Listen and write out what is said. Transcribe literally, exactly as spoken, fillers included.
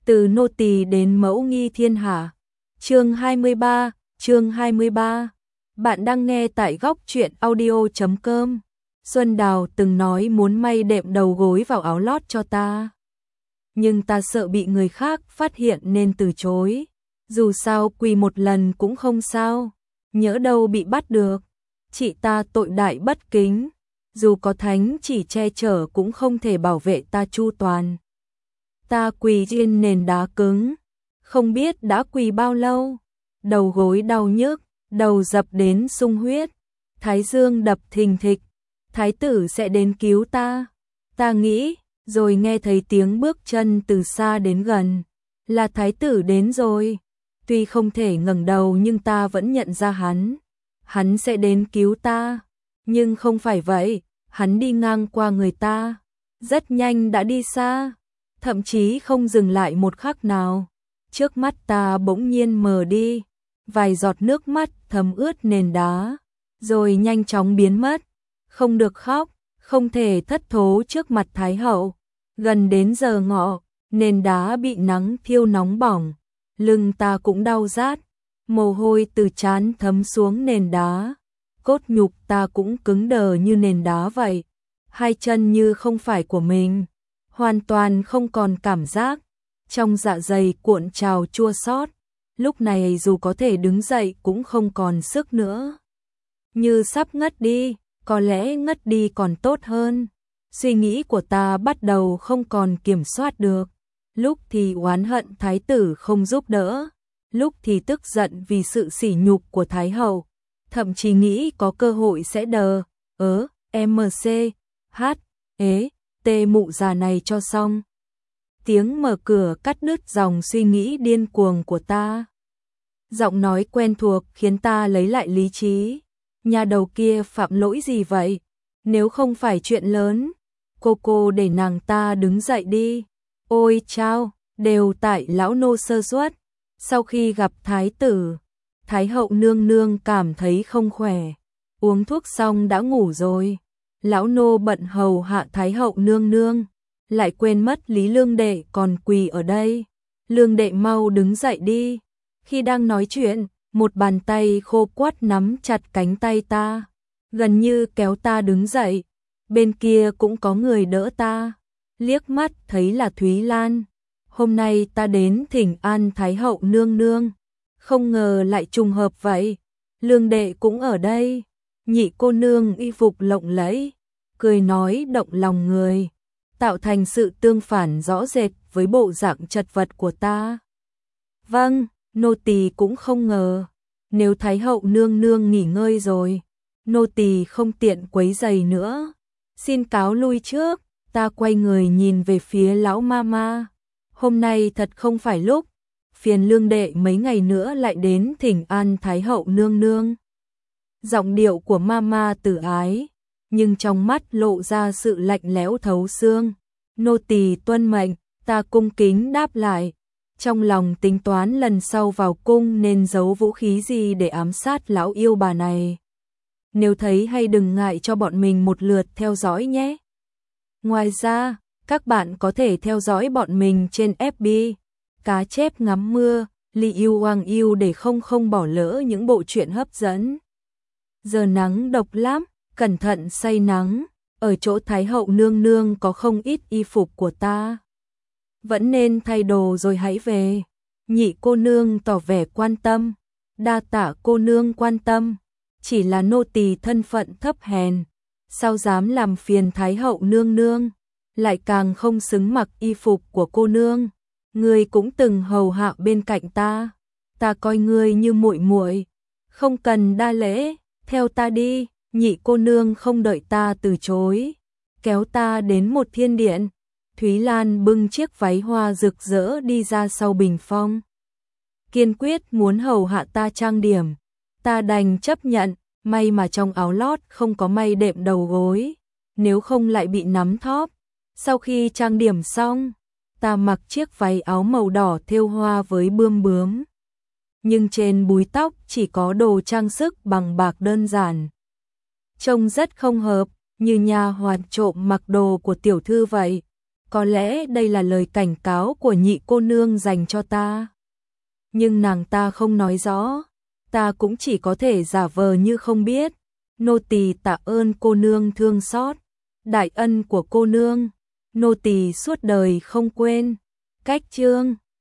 Từ nô tỳ đến mẫu nghi thiên hạ. Chương hai mươi ba, chương hai mươi ba. Bạn đang nghe tại góc truyện audio chấm com. Xuân Đào từng nói muốn may đệm đầu gối vào áo lót cho ta. Nhưng ta sợ bị người khác phát hiện nên từ chối. Dù sao quỳ một lần cũng không sao, nhỡ đâu bị bắt được. Chị ta tội đại bất kính, dù có thánh chỉ che chở cũng không thể bảo vệ ta chu toàn. Ta quỳ trên nền đá cứng, không biết đã quỳ bao lâu, đầu gối đau nhức, đầu dập đến sung huyết, thái dương đập thình thịch, thái tử sẽ đến cứu ta. Ta nghĩ, rồi nghe thấy tiếng bước chân từ xa đến gần, là thái tử đến rồi. Tuy không thể ngẩng đầu nhưng ta vẫn nhận ra hắn, hắn sẽ đến cứu ta, nhưng không phải vậy, hắn đi ngang qua người ta, rất nhanh đã đi xa, thậm chí không dừng lại một khắc nào. Trước mắt ta bỗng nhiên mờ đi, vài giọt nước mắt thấm ướt nền đá, rồi nhanh chóng biến mất. Không được khóc, không thể thất thố trước mặt Thái hậu. Gần đến giờ ngọ, nền đá bị nắng thiêu nóng bỏng, lưng ta cũng đau rát, mồ hôi từ trán thấm xuống nền đá, cốt nhục ta cũng cứng đờ như nền đá vậy. Hai chân như không phải của mình, hoàn toàn không còn cảm giác, trong dạ dày cuộn trào chua xót. Lúc này dù có thể đứng dậy cũng không còn sức nữa, như sắp ngất đi, có lẽ ngất đi còn tốt hơn. Suy nghĩ của ta bắt đầu không còn kiểm soát được, lúc thì oán hận thái tử không giúp đỡ, lúc thì tức giận vì sự sỉ nhục của thái hậu, thậm chí nghĩ có cơ hội sẽ đờ ớ em xê hát ế tê mụ già này cho xong. Tiếng mở cửa cắt đứt dòng suy nghĩ điên cuồng của ta. Giọng nói quen thuộc khiến ta lấy lại lý trí. Nhà đầu kia phạm lỗi gì vậy? Nếu không phải chuyện lớn, cô cô để nàng ta đứng dậy đi. Ôi chao, đều tại lão nô sơ suất. Sau khi gặp thái tử, thái hậu nương nương cảm thấy không khỏe, uống thuốc xong đã ngủ rồi. Lão nô bận hầu hạ thái hậu nương nương, lại quên mất Lý Lương đệ còn quỳ ở đây. Lương đệ mau đứng dậy đi. Khi đang nói chuyện, một bàn tay khô quắt nắm chặt cánh tay ta, gần như kéo ta đứng dậy. Bên kia cũng có người đỡ ta, liếc mắt thấy là Thúy Lan. Hôm nay ta đến thỉnh an thái hậu nương nương, không ngờ lại trùng hợp vậy. Lương đệ cũng ở đây. Nhị cô nương y phục lộng lẫy, cười nói động lòng người, tạo thành sự tương phản rõ rệt với bộ dạng chật vật của ta. Vâng, nô tỳ cũng không ngờ, nếu thái hậu nương nương nghỉ ngơi rồi, nô tỳ không tiện quấy rầy nữa, xin cáo lui trước. Ta quay người nhìn về phía lão mama. Hôm nay thật không phải lúc, phiền Lương đệ mấy ngày nữa lại đến thỉnh an thái hậu nương nương. Giọng điệu của mama tử ái, nhưng trong mắt lộ ra sự lạnh lẽo thấu xương. Nô tỳ tuân mệnh, ta cung kính đáp lại, trong lòng tính toán lần sau vào cung nên giấu vũ khí gì để ám sát lão yêu bà này. Nếu thấy hay đừng ngại cho bọn mình một lượt theo dõi nhé. Ngoài ra, các bạn có thể theo dõi bọn mình trên ép bê, Cá chép ngắm mưa, Li Yêu Hoàng Yêu để không không bỏ lỡ những bộ truyện hấp dẫn. Giờ nắng độc lắm, cẩn thận say nắng, ở chỗ thái hậu nương nương có không ít y phục của ta. Vẫn nên thay đồ rồi hãy về. Nhị cô nương tỏ vẻ quan tâm, đa tạ cô nương quan tâm, chỉ là nô tỳ thân phận thấp hèn, sao dám làm phiền thái hậu nương nương, lại càng không xứng mặc y phục của cô nương. Ngươi cũng từng hầu hạ bên cạnh ta, ta coi ngươi như muội muội, không cần đa lễ, theo ta đi. Nhị cô nương không đợi ta từ chối, kéo ta đến một thiên điện. Thúy Lan bưng chiếc váy hoa rực rỡ đi ra sau bình phong, kiên quyết muốn hầu hạ ta trang điểm. Ta đành chấp nhận, may mà trong áo lót không có may đệm đầu gối, nếu không lại bị nắm thóp. Sau khi trang điểm xong, ta mặc chiếc váy áo màu đỏ thêu hoa với bươm bướm, nhưng trên búi tóc chỉ có đồ trang sức bằng bạc đơn giản, trông rất không hợp, như nha hoàn trộm mặc đồ của tiểu thư vậy. Có lẽ đây là lời cảnh cáo của nhị cô nương dành cho ta. Nhưng nàng ta không nói rõ, ta cũng chỉ có thể giả vờ như không biết. Nô tỳ tạ ơn cô nương thương xót, đại ân của cô nương, nô tỳ suốt đời không quên. Cách chương